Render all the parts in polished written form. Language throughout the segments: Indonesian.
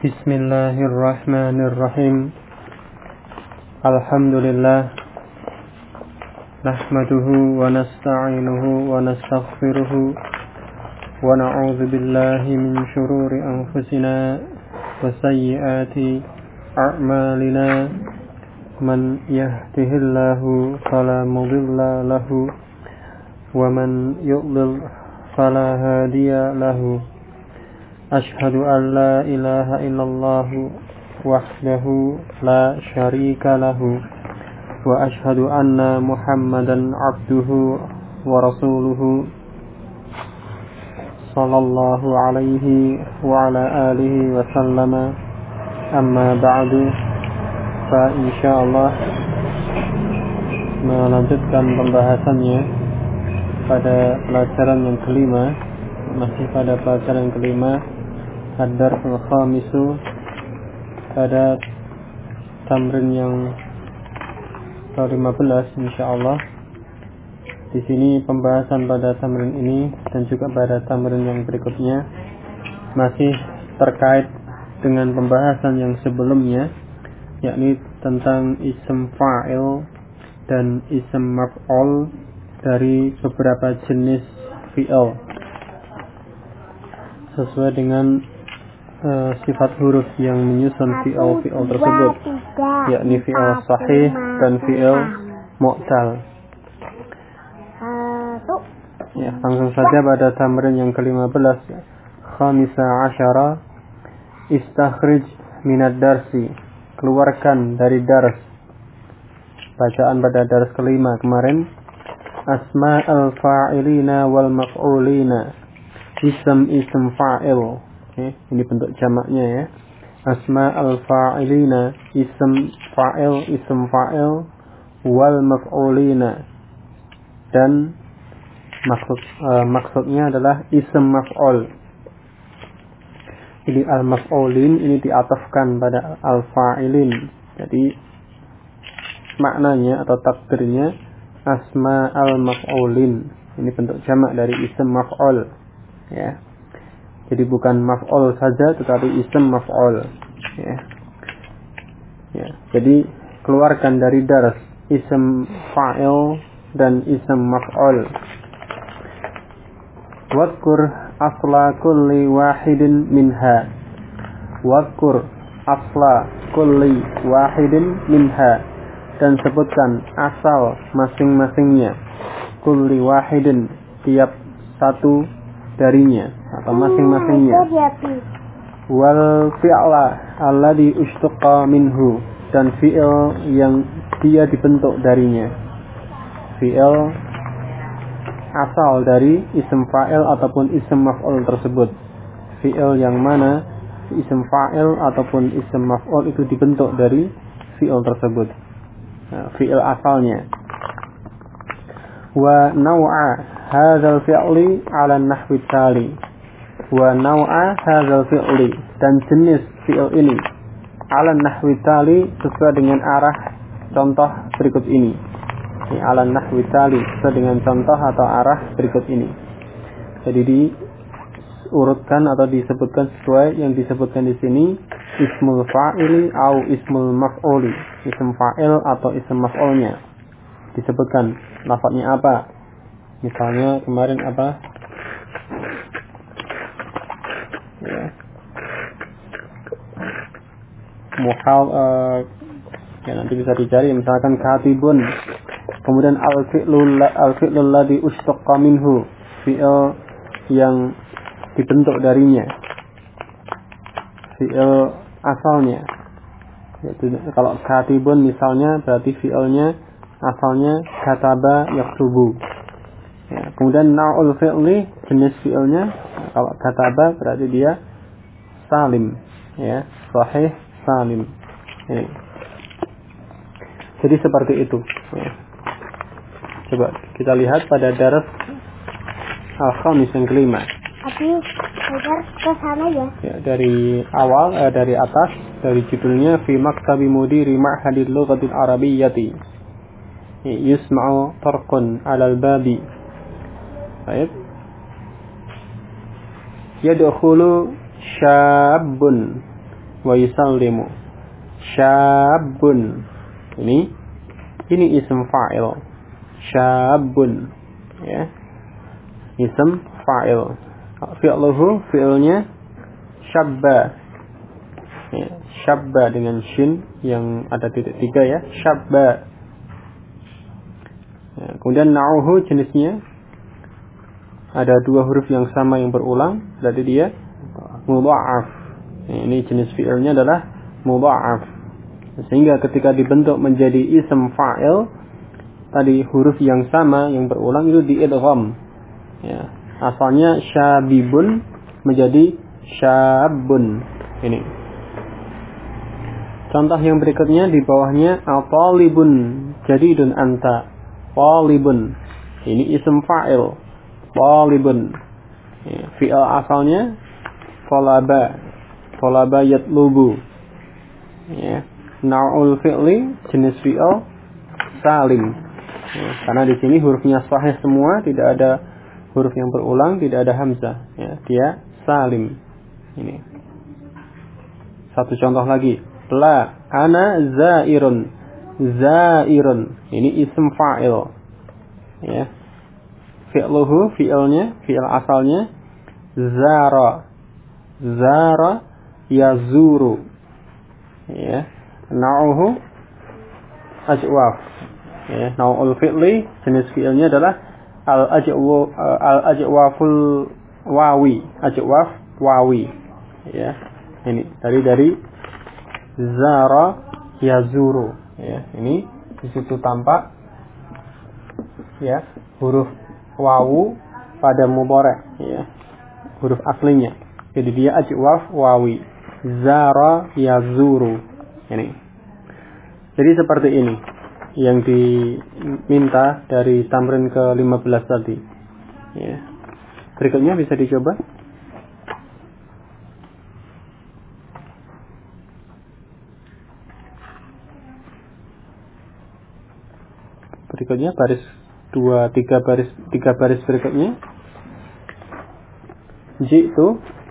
Bismillahirrahmanirrahim. Alhamdulillah. Nahmaduhu wa nasta'inuhu wa nastaghfiruhu wa na'udzu billahi min shururi anfusina wa sayyiati a'malina. Man yahdihillahu fala mudilla lahu wa man yudlil fala hadiya lahu. Ashhadu an la ilaha illallah wahdahu la syarika lahu wa ashhadu anna Muhammadan abduhu wa rasuluhu sallallahu alaihi wa ala alihi wa sallama. Amma ba'du, fa insyaallah melanjutkan pembahasannya pada pelajaran yang kelima, masih pada pelajaran yang kelima, ad-darsul khamisu, pada tamrin yang ke-15 insyaallah. Di sini pembahasan pada tamrin ini dan juga pada tamrin yang berikutnya masih terkait dengan pembahasan yang sebelumnya, yakni tentang ism fa'il dan ism maf'ul dari beberapa jenis fi'il sesuai dengan sifat huruf yang menyusun fi'il tersebut, yakni fi'il sahih dan fi'il mu'tal. Ya, langsung saja pada tamrin yang ke-15, khamisa asyara, istakhrij minad darsi, keluarkan dari dars. Bacaan pada dars kelima kemarin, asma'al fa'ilina wal maf'ulina, ism fa'il. Ini bentuk jamaknya ya. Asma'al fa'ilina, ism fa'il wal maf'ulina, dan maksudnya adalah ism maf'ul. Ini al-maf'ulin ini diatafkan pada al-fa'ilin. Jadi maknanya atau takdirnya asma'al maf'ulin. Ini bentuk jamak dari ism maf'ul ya. Jadi bukan maf'ul saja tetapi ism maf'ul ya. Ya. Jadi keluarkan dari dars ism fa'il dan ism maf'ul. Wadhkur asla kulli wahidin minha. Wadhkur asla kulli wahidin minha, dan sebutkan asal masing-masingnya. Kulli wahidin, tiap satu darinya atau masing-masingnya. Wal fi'la alladhi ushtaqa minhu, dan fi'il yang dia dibentuk darinya. Fi'il asal dari ism fa'il ataupun ism maf'ul tersebut. Fi'il yang mana ism fa'il ataupun ism maf'ul itu dibentuk dari fi'il tersebut. Nah, fi'il asalnya. Wa naw'a hadzal fi'li 'ala an-nahwi tali. Wa naw'a hadzal fi'li, dan jenis fi'il ini 'ala an-nahwi tali, sesuai dengan arah contoh berikut ini. Ala nahwi tali, sesuai dengan contoh atau arah berikut ini. Jadi diurutkan atau disebutkan sesuai yang disebutkan di sini, ismul fa'ili atau ismul maf'uli, ism fa'il atau ism maf'ulnya. Disebutkan lafadznya apa. Misalnya kemarin apa? Ya. Ya nanti bisa dicari, misalkan katibun. Kemudian al-fi'lul ladzi ushtaqqa minhu, fi'il yang dibentuk darinya, fi'il asalnya. Yaitu kalau katibun misalnya berarti fi'ilnya asalnya kataba yaktubu. Ya, kemudian na'ul fi'li, jenis fi'ilnya, kalau kataba berarti dia salim, ya, sahih salim. Ya. Jadi seperti itu. Ya. Coba kita lihat pada dars al-khamis yang kelima. Ke sana ya. Dari awal, dari atas, dari judulnya fi maktabi mudiri ma'hadil lughatil arabiyyati yusma'u tarqun 'alal babi. Baik. Yadkhulu syabun wa yusallimu. Syabun. Ini ism fa'il. Syabun. Ya. Ism fa'il. Fi'luhu, fi'ilnya syabba. Ya, syabba dengan shin yang ada titik 3 ya. Syabba. Ya, kemudian na'uhu jenisnya ada 2 huruf yang sama yang berulang, berarti dia mudha'af. Ya, ini jenis fi'ilnya adalah mudha'af. Sehingga ketika dibentuk menjadi ism fa'il, tadi huruf yang sama yang berulang itu diidgham. Ya, asalnya syabibun menjadi syabun. Ini. Contoh yang berikutnya di bawahnya al-talibun jadidun anta. Talibun. Ini ism fa'il. Talibun. Ya, fi'il asalnya talaba. Talaba yatlubu. Ya. Nau'ul fi'li jenis fi'il salim. Ya, karena di sini hurufnya sahih semua, tidak ada huruf yang berulang, tidak ada hamzah. Ya, dia salim. Ini. Satu contoh lagi. La ana zairun. Zairun. Ini ism fa'il. Ya. Fi'luhu, fi'ilnya, fi'il asalnya zara. Zara yazuru. Ya. Nau'uhu ajwaf. Ya, nau'ul fi'li jenis fi'ilnya adalah al-ajwaful wawi. Ajwaf wawi. Ya. Ini dari zara yazuru. Ya, ini di situ tampak ya huruf wawu pada mudhari', ya. Huruf aslinya. Jadi dia ajwaf wawi. Zara yazuru. Ini. Jadi seperti ini yang diminta dari tamrin ke-15 tadi. Ya. Berikutnya bisa dicoba. Berikutnya baris 2, 3 baris berikutnya. Jitu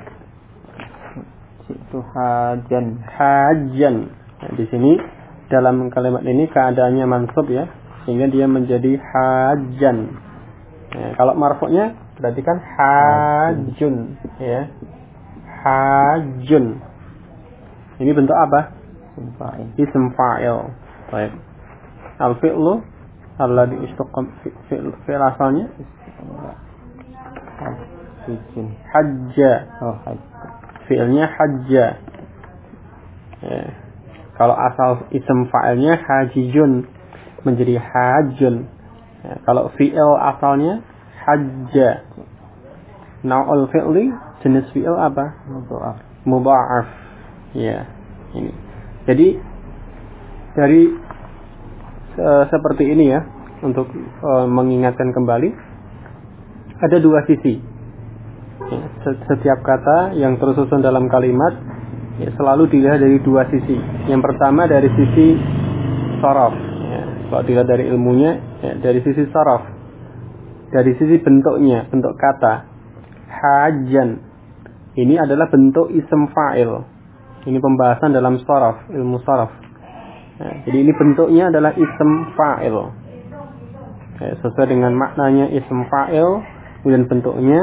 hajan. Nah, di sini dalam kalimat ini keadaannya mansub ya, sehingga dia menjadi hajan. Nah, kalau marfu'nya berarti kan hajun ya. Hajun. Ini bentuk apa? Ism fa'il. Baik. Al-fi'lu alladhi istaqam fi'il asalnya hajja. Fi'ilnya hajja. Ya. Kalau asal ism fa'ilnya hajijun menjadi hajun. Ya. Kalau fi'il asalnya hajja. Nau'ul fi'li jenis fi'il apa? Mudha'af. Ya, ini. Jadi dari seperti ini ya, untuk mengingatkan kembali ada 2 sisi. Ya, setiap kata yang tersusun dalam kalimat ya, selalu dilihat dari 2 sisi. Yang pertama dari sisi sharaf. Ya, kalau dilihat dari ilmunya, ya, dari sisi sharaf, dari sisi bentuknya, bentuk kata. Hajan. Ini adalah bentuk ism fa'il. Ini pembahasan dalam sharaf, ilmu sharaf. Ya, jadi ini bentuknya adalah ism fa'il. Ya, sesuai dengan maknanya ism fa'il, kemudian bentuknya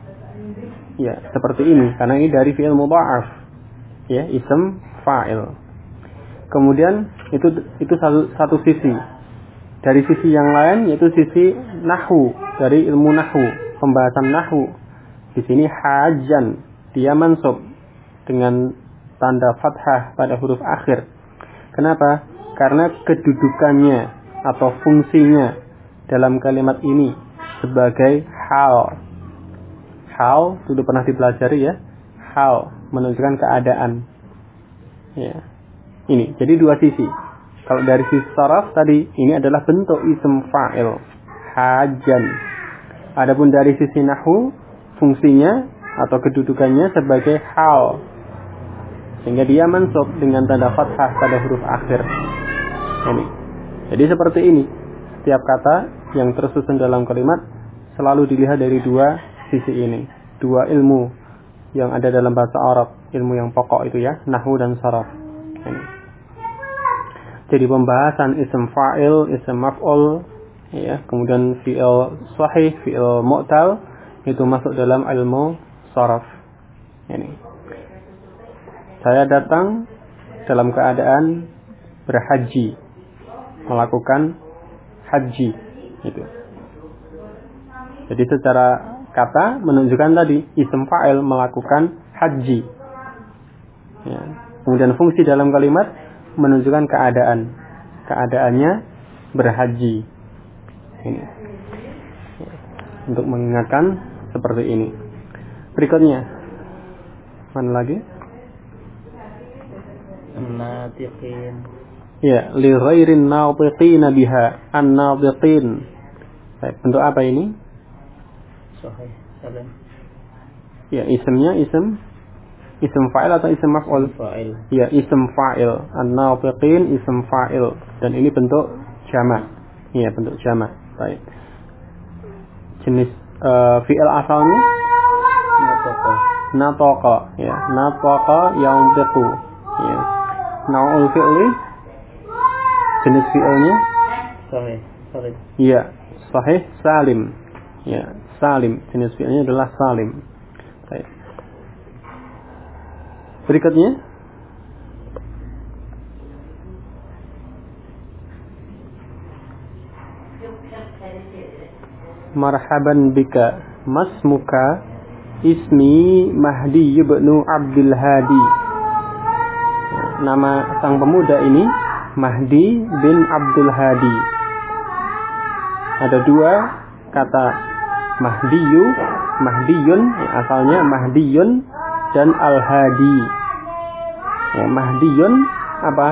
ya seperti ini, karena ini dari fi'il mudha'af. Ya, ism fa'il. Kemudian itu satu sisi. Dari sisi yang lain yaitu sisi nahwu, dari ilmu nahwu, pembahasan nahwu. Di sini hajan, dia mansub dengan tanda fathah pada huruf akhir. Kenapa? Karena kedudukannya atau fungsinya dalam kalimat ini sebagai hal. Hal sudah pernah dipelajari ya. Hal menunjukkan keadaan. Ya. Ini jadi 2 sisi. Kalau dari sisi sharaf tadi, ini adalah bentuk ism fa'il, hajan. Adapun dari sisi nahwu, fungsinya atau kedudukannya sebagai hal, sehingga dia mansub dengan tanda fathah pada huruf akhir. Ini. Jadi seperti ini. Setiap kata yang tersusun dalam kalimat selalu dilihat dari 2 sisi ini, 2 ilmu yang ada dalam bahasa Arab, ilmu yang pokok itu ya, nahwu dan saraf. Ini. Jadi pembahasan isim fa'il, isim maf'ul, ya, kemudian fi'il sahih, fi'il mu'tal itu masuk dalam ilmu saraf. Ini. Saya datang dalam keadaan berhaji, melakukan haji itu. Jadi secara kata menunjukkan tadi isim fa'il melakukan haji. Ya. Kemudian fungsi dalam kalimat menunjukkan keadaan. Keadaannya berhaji. Ini. Untuk mengingatkan seperti ini. Berikutnya. Mana lagi? An-natiqin. Ya, li ghairin natiqin biha. An-natiqin. Baik, bentuk apa ini? Sahih, salam. Ya, isimnya isim fa'il atau isim maf'ul? Fa'il. Ya, isim fa'il. An-natiqin isim fa'il. Dan ini bentuk jamak. Iya, bentuk jamak. Baik. Jenis fi'il asalnya nataqa. Ya, nataqa yantiqu. Ya. Nau'ul fi'li jenis fi'ilnya Sahih, salim. iya, sahih salim. Ya, salim. Jenis fi'ilnya adalah salim. Baik. Berikutnya marhaban bika masmuka ismi Mahdi ibnu Abdul Hadi. Nama sang pemuda ini Mahdi bin Abdul Hadi. Ada dua kata Mahdiyun, ya, asalnya Mahdiyun dan Al-Hadi. Ya, Mahdiyun apa?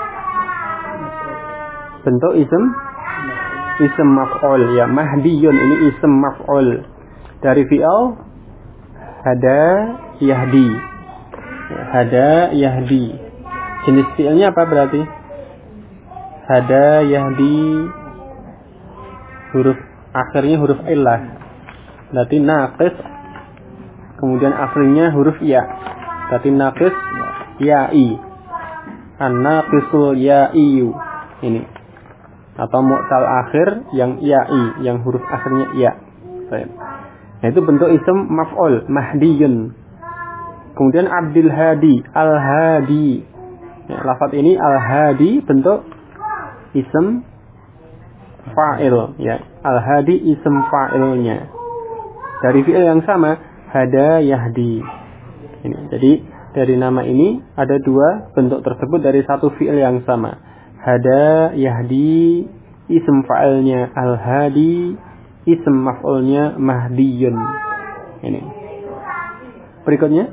Bentuk isim maf'ul, ya. Mahdiyun ini isim maf'ul dari fi'il hada yahdi. Ya, hada yahdi. Jenis fi'ilnya apa berarti? Hada yahdi, huruf akhirnya huruf illah. Berarti naqis, kemudian akhirnya huruf ya. Berarti naqis ya'i. An-naqisul ya'iyu. Ini. Atau mu'tal akhir yang ya'i, yang huruf akhirnya ya. Baik. Nah, itu bentuk isim maf'ul, Mahdiyun. Kemudian Abdul Hadi, Al-Hadi. Ya, lafaz ini Al-Hadi bentuk isim fa'il, ya. Al-Hadi isim fa'ilnya. Dari fi'il yang sama, hada yahdi. Ini. Jadi dari nama ini ada dua bentuk tersebut dari satu fi'il yang sama. Hada yahdi isim fa'ilnya Al-Hadi, isim maf'ulnya Mahdiyun. Ini. Berikutnya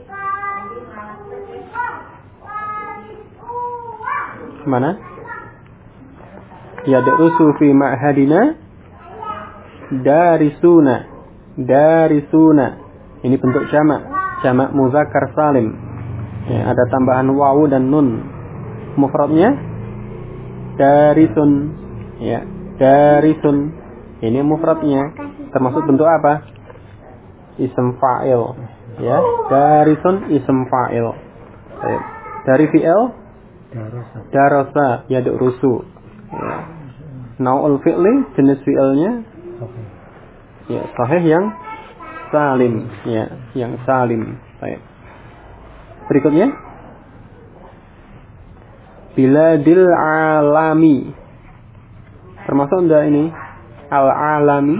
mana? Yadrusu fi ma'hadina darisuna. Ini bentuk jamak muzakkar salim. Ya, ada tambahan wawu dan nun. Mufradnya darisun. Ya, darisun. Ini mufradnya termasuk bentuk apa? Isim fa'il. Ya, darisun isim fa'il. Dari fi'il darasa yadrusu. Ya. Nau'ul fi'li jenis fi'ilnya ya, sahih yang salim, ya, yang salim. Baik. Berikutnya biladil alami. Termasuk enggak ini? Al-alami.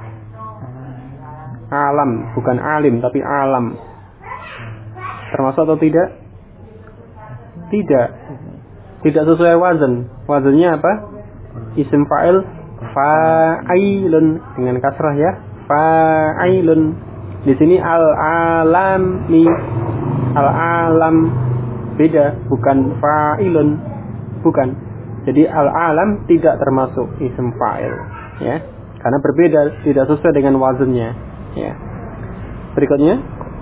Alam, bukan alim tapi alam. Termasuk atau tidak? Tidak. Tidak sesuai wazan. Wazannya apa? Isim fa'il fa'ilun dengan kasrah ya. Fa'ilun. Di sini al-alami. Al-alam beda, bukan fa'ilun. Bukan. Jadi al-alam tidak termasuk isim fa'il, ya. Karena berbeda, tidak sesuai dengan wazannya, ya. Berikutnya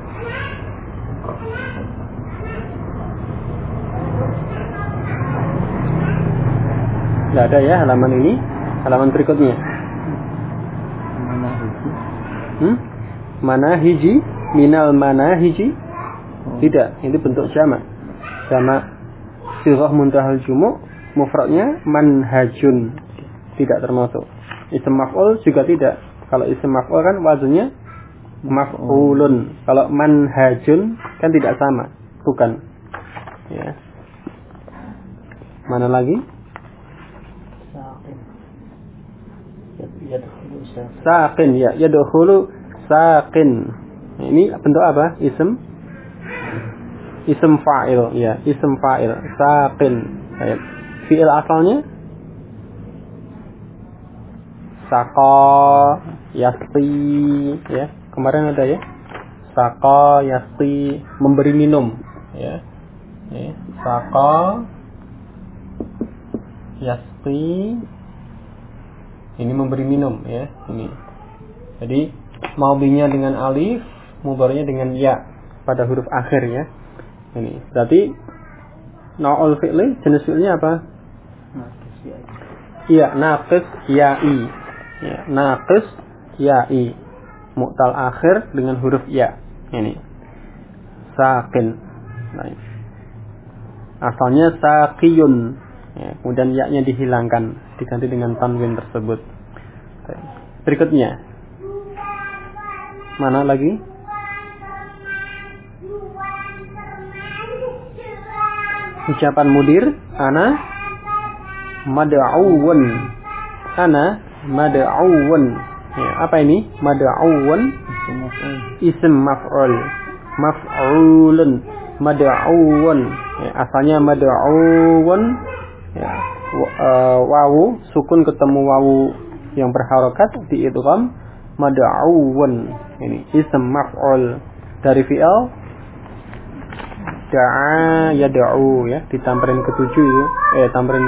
tidak ada ya halaman ini. Halaman berikutnya. Mana hiji? minal manahiji. Tidak, ini bentuk jamak. Jamak sighah muntahal jumu' mufradnya manhajun. Tidak termasuk. Ism maf'ul juga tidak. Kalau ism maf'ul kan wazannya maf'ulun. Kalau manhajun kan tidak sama. Bukan. Ya. Mana lagi? Saqin ya, yadkhulu saqin. Ini bentuk apa? Ism fa'il ya, ism fa'il saqin. Baik. Fi'il asalnya saqa yasqi ya. Kemarin ada ya. Saqa yasqi, memberi minum ya. Saqa yasqi, ini memberi minum ya, ini. Jadi madhinya dengan alif, mudhari'nya dengan ya pada huruf akhir ya. Ini. Berarti nau'ul fi'li, jenis fi'ilnya apa? Iya, naqis ya'i. Ya, naqis ya'i. Mu'tal akhir dengan huruf ya. Ini. Saqin. Baik. Asalnya saqiyun. Ya, kemudian ya-nya dihilangkan, diganti dengan tanwin tersebut. Berikutnya, mana lagi? Ucapan mudir, ana mad'uun. Ana mad'uun. Ya, apa ini? Mad'uun ism maf'ul. Maf'ulun. Mad'uun. Ya, asalnya mad'uun. Ya, wawu sukun ketemu wawu yang berharokat di idgham mad'uun. Ini ism maf'ul dari fi'il da'a yad'u ya, ditambahin ke-7 itu. Tambahin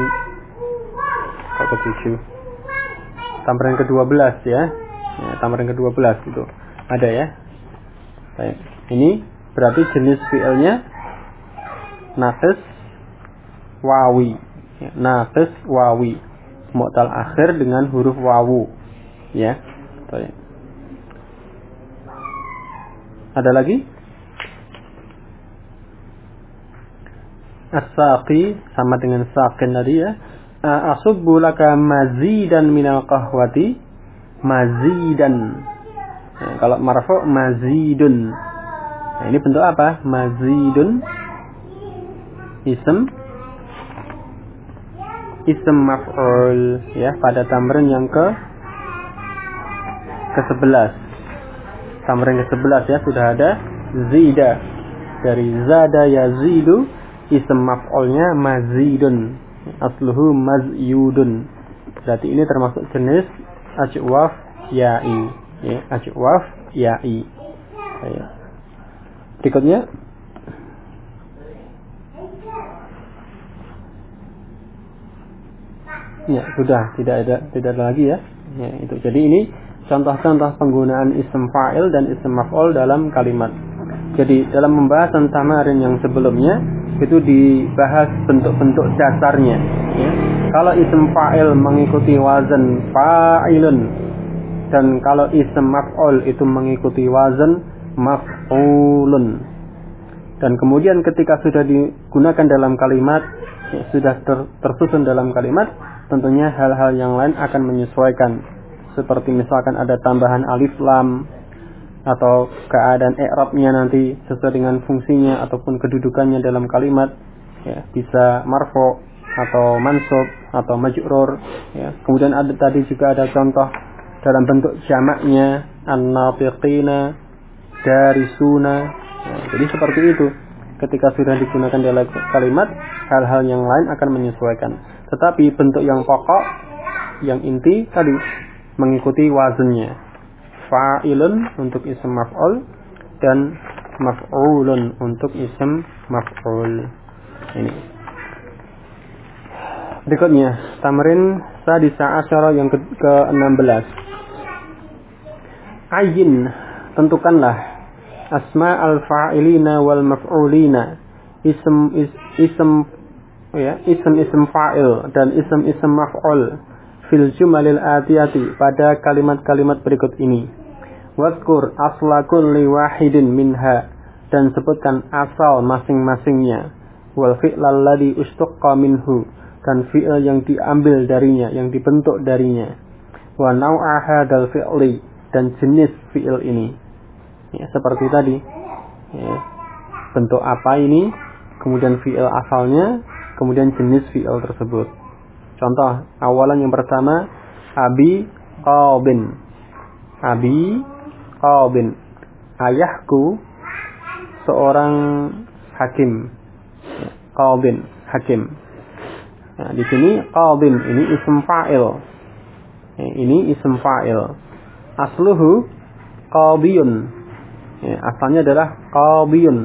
ke-7. Tambahin ke-12 ya. Ya, tambahin ke-12 itu. Ada ya. Baik. Ini berarti jenis fi'ilnya naqis wawi. Ya, naqis wawi, mu'tal akhir dengan huruf wawu ya. Baik. Ada lagi? As-saqi sama dengan saqin tadi ya. Asubbu laka mazidan minal qahwati. Mazidan. Ya, kalau marfu' mazidun. Nah, ini bentuk apa? Mazidun ism maf'ul ya, pada tamrin yang ke-11. Tamrin ke-11 ya, sudah ada zida. Dari zada yazidu, ism maf'ulnya mazidun. Asluhu mazyudun. Berarti ini termasuk jenis ajwaf ya'i ya, ajwaf ya'i. Ya. Berikutnya ya, sudah tidak ada lagi ya. Ya, itu. Jadi ini contoh-contoh penggunaan ism fa'il dan ism maf'ul dalam kalimat. Jadi dalam pembahasan tamarin yang sebelumnya itu dibahas bentuk-bentuk dasarnya ya. Kalau ism fa'il mengikuti wazan fa'ilun, dan kalau ism maf'ul itu mengikuti wazan maf'ulun. Dan kemudian ketika sudah digunakan dalam kalimat, ya, sudah tersusun dalam kalimat, tentunya hal-hal yang lain akan menyesuaikan. Seperti misalkan ada tambahan alif lam, atau keadaan i'rabnya nanti sesuai dengan fungsinya ataupun kedudukannya dalam kalimat ya, bisa marfu atau mansub atau majrur ya. Kemudian ada tadi juga ada contoh dalam bentuk jamaknya an-nafiqina, darisuna ya, jadi seperti itu. Ketika sudah digunakan dalam kalimat, hal-hal yang lain akan menyesuaikan. Tetapi bentuk yang pokok, yang inti tadi mengikuti wazannya. Fa'ilun untuk ism maf'ul dan maf'ulun untuk ism maf'ul. Ini. Berikutnya, tamrin sadisa asyara yang ke-16. Ayyin, tentukanlah asma al-fa'ilina wal maf'ulina, ism fa'il dan ism maf'ul fil jumalil atiyati, pada kalimat-kalimat berikut ini. Wadkur asla kulli wahidin minha, dan sebutkan asal masing-masingnya. Wal fi'lal ladzi ustuqqa minhu, dan fi'il yang diambil darinya, yang dibentuk darinya. Wa naw'a hadzal fi'li, dan jenis fi'il ini. Ya, seperti tadi. Ya, bentuk apa ini, kemudian fi'il asalnya, kemudian jenis fi'il tersebut. Contoh awalan yang pertama, abi qabin. Abi qabin, ayahku seorang hakim. Qabin, hakim. Nah, di sini qabin ini ism fa'il. Ini ism fa'il. Asluhu qabiyun. Asalnya adalah qabiyun.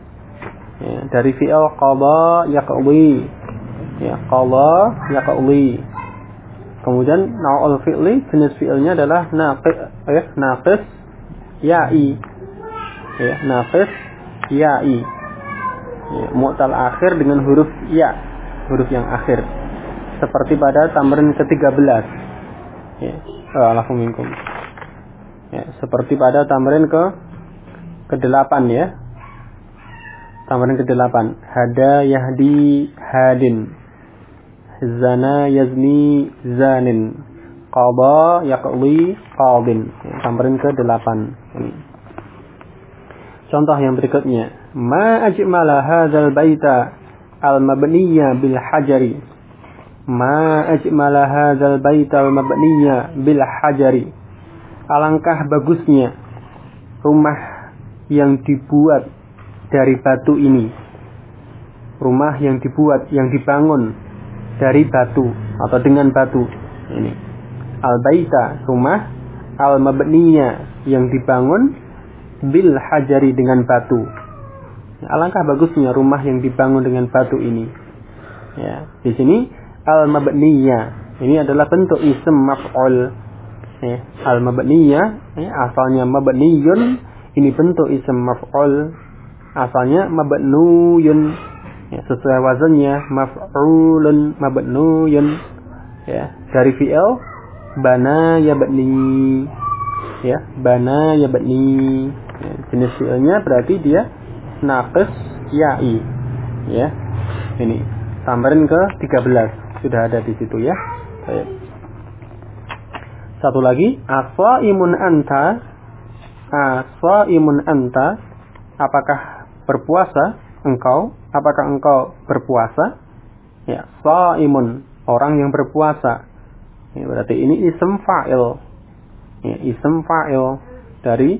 Dari fi'il qada yaqdi. Qada yaqdi. Kemudian naw'ul fi'li, jenis fi'ilnya adalah naqis ya'i. Naqis ya'i. Mu'tal akhir dengan huruf ya, huruf yang akhir. Seperti pada tamrin ke-13. Alaikum minkum. Seperti pada tamrin ke-8 ya. Tamrin ke-8. Hada yahdi hadin. Zana yazni zanin. Qada yaqdi qadin. Tamrin ke-8 ini. Contoh yang berikutnya, ma ajmala hadzal baita al-mabniyya bil hajari. Ma ajmala hadzal baita al-mabniyya bil hajari. Alangkah bagusnya rumah yang dibuat dari batu ini. Rumah yang dibuat, yang dibangun dari batu atau dengan batu ini. Al-baita, rumah, al-mabniyya, yang dibangun, bil hajari, dengan batu. Alangkah bagusnya rumah yang dibangun dengan batu ini. Ya, di sini al-mabniyya ini adalah bentuk ism maf'ul. Al-mabniyya asalnya mabniyun, ini bentuk ism maf'ul. Asalnya mabnuyun. Sesuai wazannya maf'ulun mabnuyun. Dari fi'il bana yabni. Bana yabni. Jenis fi'ilnya berarti dia naqis ya'i. Ini tamrin ke-13 sudah ada di situ ya. Baik. Satu lagi, asaimun anta. Asaimun anta, apakah berpuasa engkau? Apakah engkau berpuasa? Ya, saimun, orang yang berpuasa. Ya, berarti ini ism fa'il. Ya, ism fa'il dari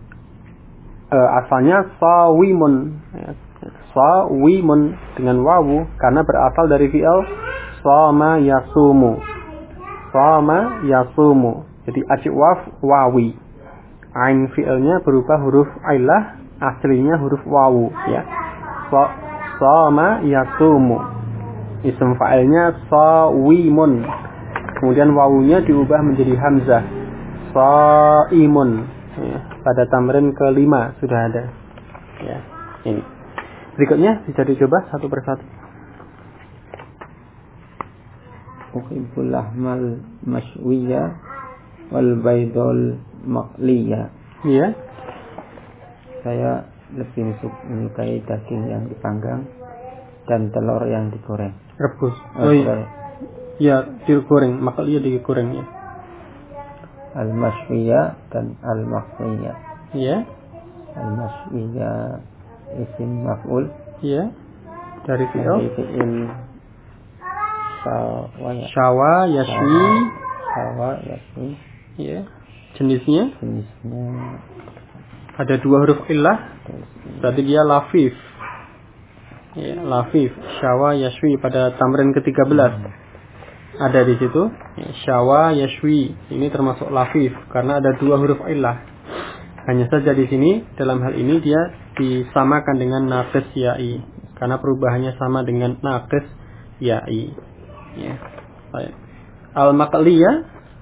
asalnya sawimun. Ya, sawimun dengan wawu karena berasal dari fi'il sama yasumu. Sama yasumu. Jadi ajwaf wawi. Ain fi'ilnya berubah huruf ailah, aslinya huruf wawu ya. Sama yasumu. Ism fa'ilnya sawimun. Kemudian wawunya diubah menjadi hamzah. Saimun. Ya, pada tamrin ke-5 sudah ada. Ya, ini. Berikutnya bisa dicoba satu persatu. Uhibbul lahmal mashwiya wal baydul maqliya. Iya. Saya lebih menyukai daging yang dipanggang dan telur yang digoreng. Rebus. Oh iya. Ya, digoreng, maqliya digoreng ya. Al-mashwiya dan al-maqliya. Iya. Al-mashwiya isim maf'ul. Iya. Dari fi'il syawa yaswi. Syawa yaswi. Iya. Jenisnya ada dua huruf illah. Berarti dia lafif. Ya, lafif. Syawa yaswi pada tamrin ke-13. Ada di situ. Ya, syawa yaswi. Ini termasuk lafif karena ada dua huruf illah. Hanya saja di sini dalam hal ini dia disamakan dengan naqis ya'i karena perubahannya sama dengan naqis ya'i. Ya. Baik. Al-maqliyah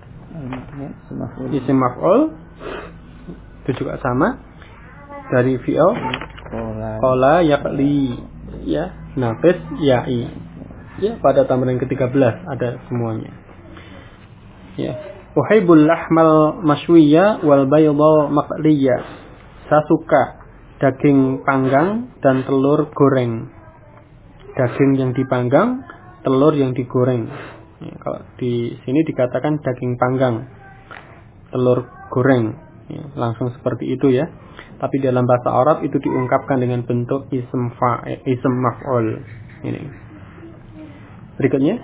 isim maf'ul itu juga sama dari fi'il qala yaqli ya, naqis ya'i. Ya, pada tamrin ke-13 ada semuanya. Ya. Uhibbul lahmal mashwiyya wal bayda maqliyya. Saya suka daging panggang dan telur goreng. Daging yang dipanggang, telur yang digoreng. Ya, kalau di sini dikatakan daging panggang, telur goreng. Ya, langsung seperti itu ya. Tapi dalam bahasa Arab itu diungkapkan dengan bentuk ism maf'ul. Ini. Berikutnya.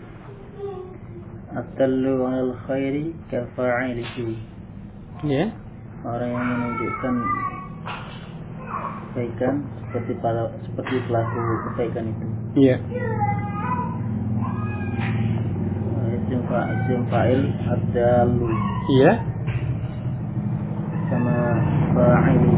At-tallu 'alal khairi kafa'ilihi. Ya. Orang yang menunjukkan kebaikan seperti pelaku kebaikan itu. Iya. Isim fa'il ad-dallu. Iya. Sama fa'ili.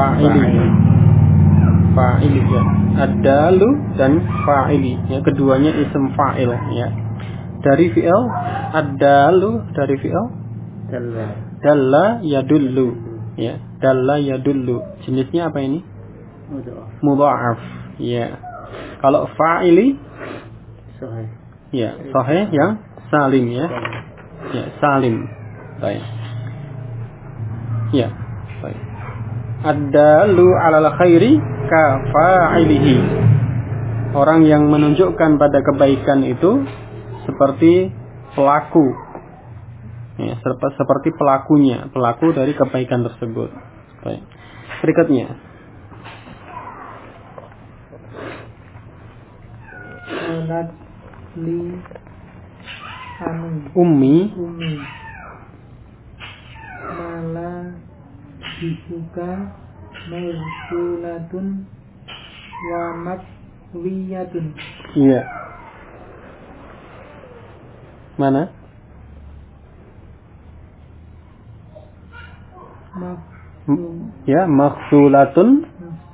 Fa'ili ya. Ad-dallu dan fa'ili. Ya, keduanya isim fa'il ya. Dari fi'il ad-dallu dari fi'il dalla yadullu ya. Dalla yadullu. Jenisnya apa ini? Mudha'af. Ya. Kalau fa'ili sahih. Ya, sahih yang salim ya. Ya, salim. Baik. Ya, baik. Ad-dallu 'alal khairi ka fa'ilihi. Orang yang menunjukkan pada kebaikan itu seperti pelaku. Ya, seperti pelakunya, pelaku dari kebaikan tersebut. Baik. Berikutnya. Alat li Ummi mala disuka mausulatun wa makwiyatun. Iya. Mana? Ya, makhsulatun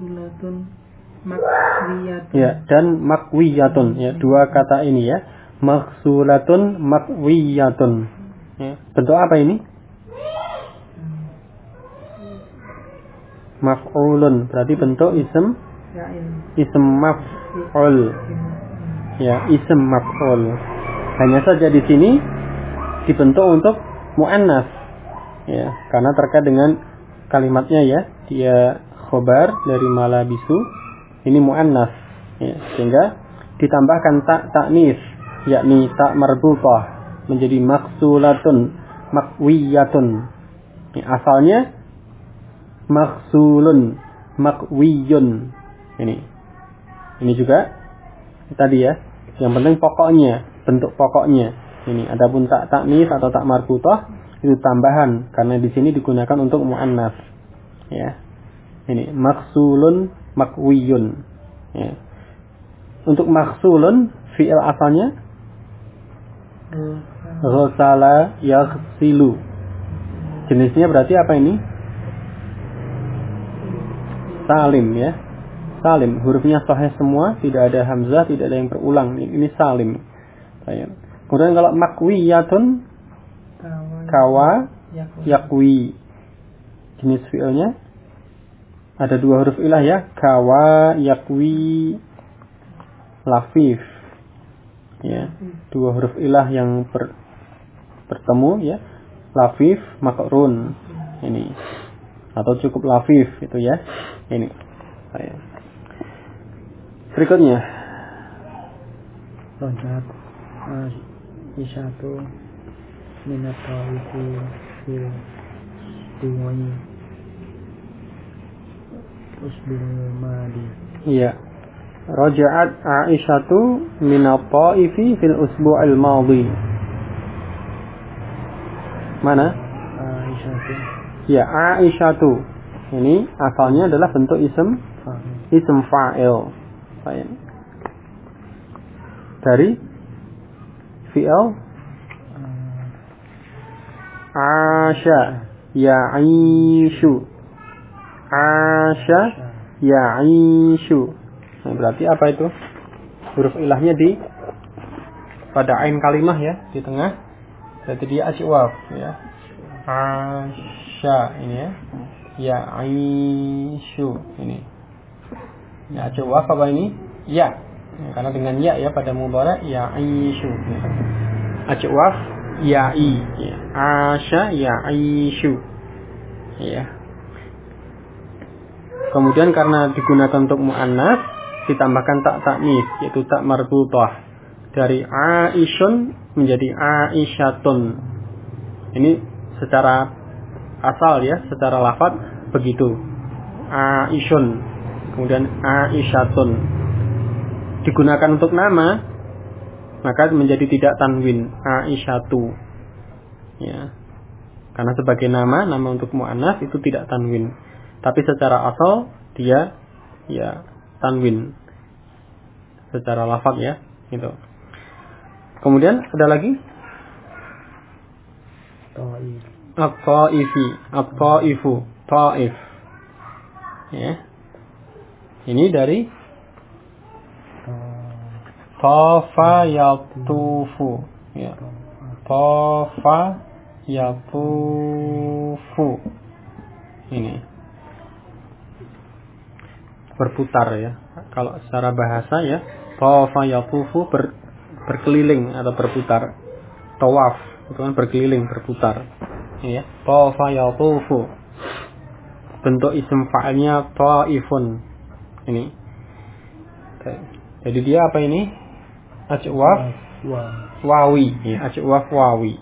makwiyatun. Ya, dan makwiyatun ya, dua kata ini ya. Makhsulatun makwiyatun. Ya, bentuk apa ini? Maf'ulun, berarti bentuk ism maf'ul. Ya, ism maf'ul. Hanya saja di sini dibentuk untuk muannas. Ya, karena terkait dengan kalimatnya ya, dia khobar dari malabisu, ini muannas. Ya, sehingga ditambahkan tak taknis, yakni tak marbutah menjadi maksulatun makwiyatun. Ya, asalnya maksulun makwiyun. Ini juga tadi ya. Yang penting pokoknya, bentuk pokoknya. Ini adapun tak taknis atau tak marbutah itu tambahan karena di sini digunakan untuk muannas. Ya. Ini maksulun makwiyun. Ya. Untuk maksulun fi'il asalnya ghasala yaghsilu. Jenisnya berarti apa ini? Salim ya. Salim, hurufnya sahih semua, tidak ada hamzah, tidak ada yang berulang. Ini salim. Kemudian kalau makwiyatun kawa yakwi. Jenis fi'ilnya ada dua huruf ilah ya, kawa yakwi lafif. Ya, dua huruf ilah yang bertemu ya. Lafif makrun. Ini atau cukup lafif itu ya. Ini. Berikutnya. Rojat isyatu minat ta'ifi fil duwani usbil madi. Iya. Raja'at Aisyatu minat ta'ifi fil usbu'il madi. Mana? Aisyatu. Ya, Aisyatu. Ini asalnya adalah bentuk ism fa'il. Dari fi'il Asya ya'ishu. Asya ya'ishu. Nah, berarti apa itu? Huruf ilahnya di pada ain kalimah ya, di tengah. Berarti dia ajwaf ya. Asya ini ya. Ya'ishu ini. Ya, ajwaf apa ini? Ya. Karena dengan ya pada mudhari' ya'ishu. Ajwaf ya'i, ya. Asya ya'ishu, ya. Kemudian karena digunakan untuk muannas ditambahkan tak taknis, yaitu tak marbutah, dari aishun menjadi aisyatun. Ini secara asal ya, secara lafaz begitu. Aishun, kemudian aisyatun. Digunakan untuk nama, maka menjadi tidak tanwin, aisyatu. Ya. Karena sebagai nama untuk muannas itu tidak tanwin. Tapi secara asal dia ya tanwin. Secara lafaz ya, gitu. Kemudian ada lagi at-ta'ifi, at-ta'ifu, ta'if. Ya. Ini dari tafa yatufu, ya. Tafa yatufu. Ini berputar ya. Kalau secara bahasa ya, tafa yatufu berkeliling atau berputar. Tawaf itu kan berkeliling, berputar. Ya, tafa yatufu. Bentuk isim fa'ilnya ta'ifun. Ini. Jadi dia apa ini? Ajwaf wawi, ya, ajwaf wawi.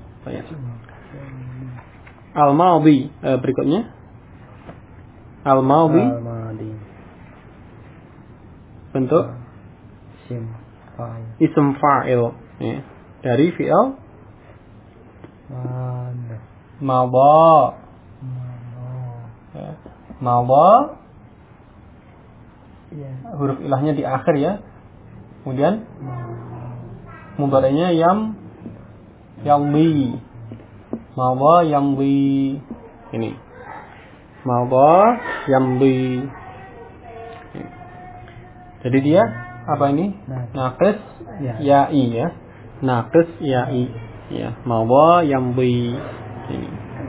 Al-madhi, berikutnya. Al-madhi. Bentuk isim fa'il, ya. Dari fi'il madha. Ya. Madha. Huruf ilahnya di akhir ya. Kemudian mudhari'nya yamdi. Madha yamdi. Ini. Madha yamdi. Jadi dia apa ini? Naqis ya'i ya. Naqis ya'i. Ya, madha yamdi. Ini.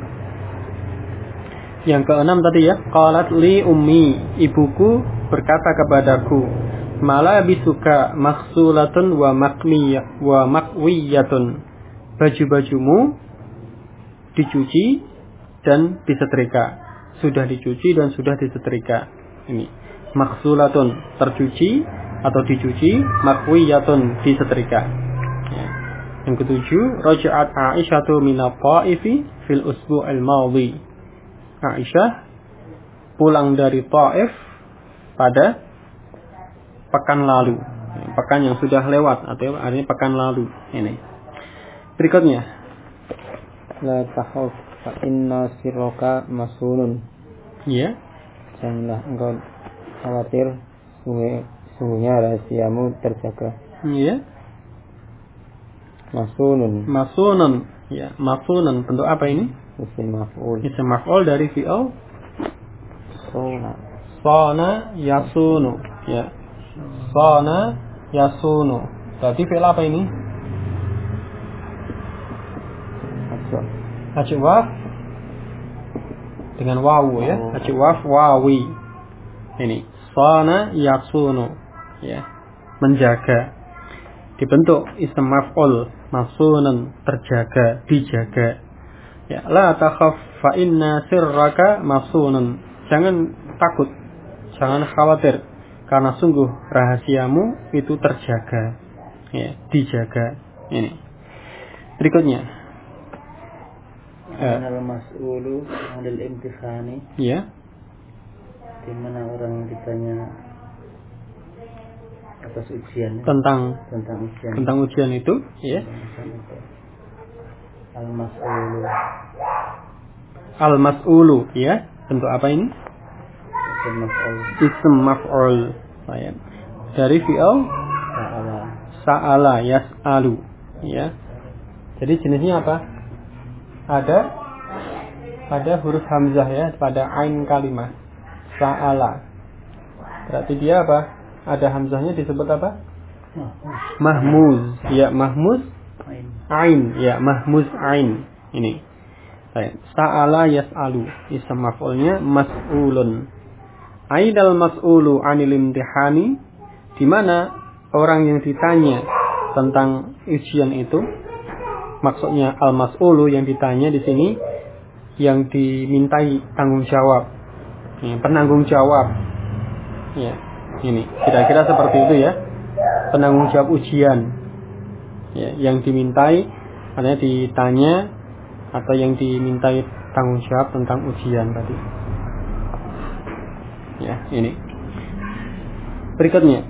Yang keenam tadi ya, qalat li ummi, ibuku berkata kepadaku, malabisuka maghsulatun wa makwiyatun. Baju-bajumu dicuci dan disetrika. Sudah dicuci dan sudah disetrika. Ini. Maghsulatun, tercuci atau dicuci, makwiyatun, disetrika. Ya. Yang ketujuh, raja'at Aisyatu min at-Ta'ifi fil usbu'il madhi. Aisyah pulang dari Taif pada pekan lalu, pekan yang sudah lewat atau artinya pekan lalu. Ini berikutnya, la takhaf fa inna sirraka masulun. Ya, janganlah engkau khawatir, sungguhnya rahasiamu terjaga. Ya, masulun. Ya, masulun bentuk apa ini? Isim maf'ul. Isim maf'ul dari fi'il sana yasunu, ya. Sana yasunu. Berarti fi'il apa ini? Ajwaf dengan wawu ya. Ajwaf wawi. Ini sana yasunu, ya. Menjaga. Dibentuk isim maf'ul, masunun, terjaga, dijaga. Ya, la takhaf fa inna sirraka masunun. Jangan takut, jangan khawatir, karena sungguh rahasiamu itu terjaga, ya, dijaga. Ini. Berikutnya. Al-mas'ulu 'anil imtihani. Ya. Di mana orang yang ditanya atas ujian. Tentang ujian. Tentang ujian itu, ya. Al-mas'ulu, ya. Bentuk apa ini? Isim maf'ul. Dari fi'il sa'ala yas'alu, ya. Jadi jenisnya apa? Ada huruf hamzah ya pada ain kalimah. Sa'ala. Berarti dia apa? Ada hamzahnya disebut apa? Mahmuz. Ya, mahmuz ain, ya, mahmuz ain. Ini. Sa'ala yas'alu. Isim maf'ulnya mas'ulun. Aidal mas'ulu 'anil imtihani, di mana orang yang ditanya tentang ujian itu, Maksudnya al-mas'ulu yang ditanya di sini yang dimintai tanggung jawab, ya, penanggung jawab. Ya, ini kira-kira seperti itu ya. Penanggung jawab ujian. Ya, yang dimintai artinya ditanya atau yang dimintai tanggung jawab tentang ujian tadi. Ya, ini. Berikutnya.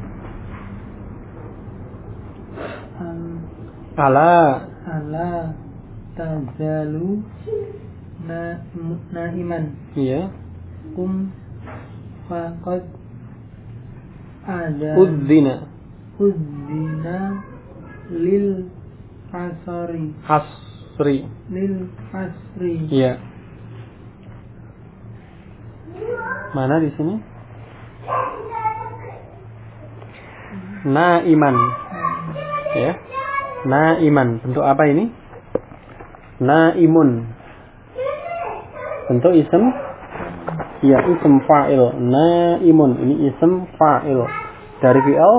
Ala tazalu naiman. Iya. Faqad ada Udzina lil asri. Iya. Mana di sini? Naiman. Ya. Naiman. Bentuk apa ini? Naimun. Bentuk ism? Ya, ism fa'il. Naimun. Ini ism fa'il. Dari fi'il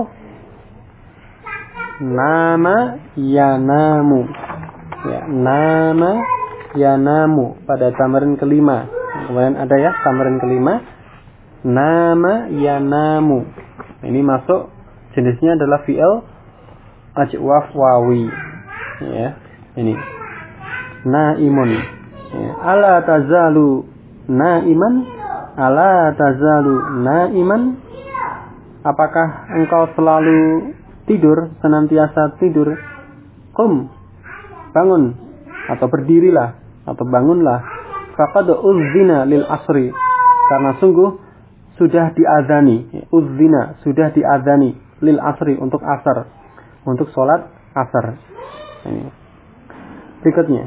nama yanamu. Ya, nama yanamu pada tamarin kelima. Kemudian ada ya tamarin kelima. Nama yanamu. Ini masuk jenisnya adalah fi'il ajwaf wawi. Ya, ini. Naimun. Ya. Ala tazalu naiman. Ala tazalu naiman. Apakah engkau selalu tidur, senantiasa tidur? Qum, bangun atau berdirilah atau bangunlah. Faqad uzzina lil asri, karena sungguh sudah diazani. Uzzina, sudah diazani lil asri, untuk asar, untuk sholat asar. Ini. Berikutnya.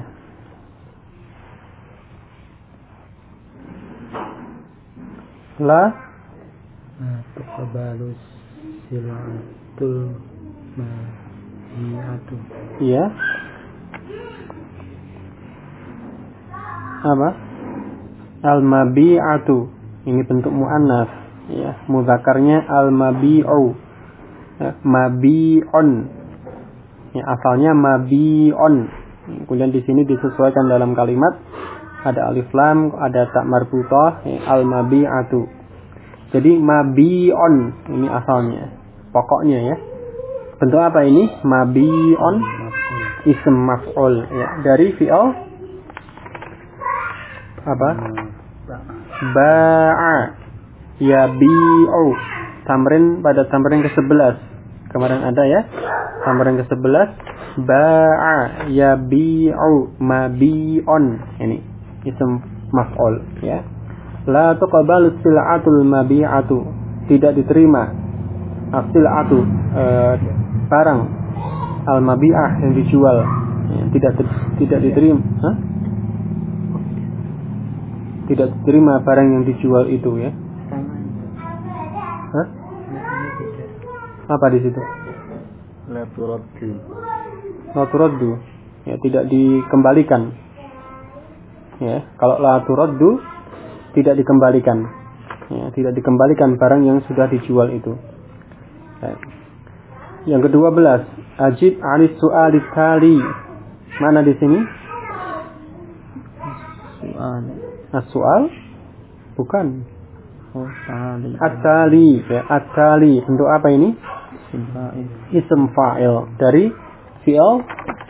La tuqabalus silatul mahiatu. Iya. Apa? Al-mabi'atu. Ini bentuk muannas. Ya, mudzakarnya al-mabi'u. Ya, mabi'un. Ya, asalnya mabi'un. Kemudian di sini disesuaikan dalam kalimat. Ada alif lam, ada ta marbutah, ya, al-mabi'atu. Jadi mabi'un ini asalnya. Pokoknya ya. Bentuk apa ini? Mabi'un ism maf'ul, ya, dari fi'il apa? Ba'a yabi'u. Tamrin pada tamrin ke-11. Kemarin ada ya. Tamrin ke-11 ba'a yabi'u mabi'un. Ini ism maf'ul ya. La tuqbalu sil'atul mabi'atu. Tidak diterima as-sil'atu barang al-mabi'ah yang dijual. Ya, tidak diterima. Hah? Tidak diterima barang yang dijual itu ya. Hah? Apa di situ? La turaddu. La turaddu. Ya, tidak dikembalikan. Ya, kalau la turaddu tidak dikembalikan. Ya, tidak dikembalikan barang yang sudah dijual itu. Ya. Yang ke-12, ajib 'anis su'ali tali. Mana di sini? Soal. As-su'al? Bukan. Oh, tali. At-tali, ya, at-tali. Bentuk apa ini? Ism fa'il dari fi'il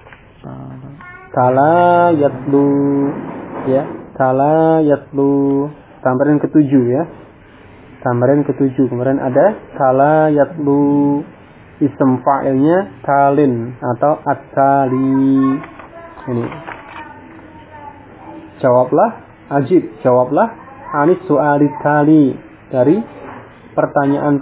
tala yatlu, ya, tala yatlu. Tambahan ke-7 ya. Tambahan ke-7. Kemudian ada tala yatlu. Ism fa'ilnya talin atau at-tali. Ini. Jawablah, ajib, jawablah anis su'alit tali, dari pertanyaan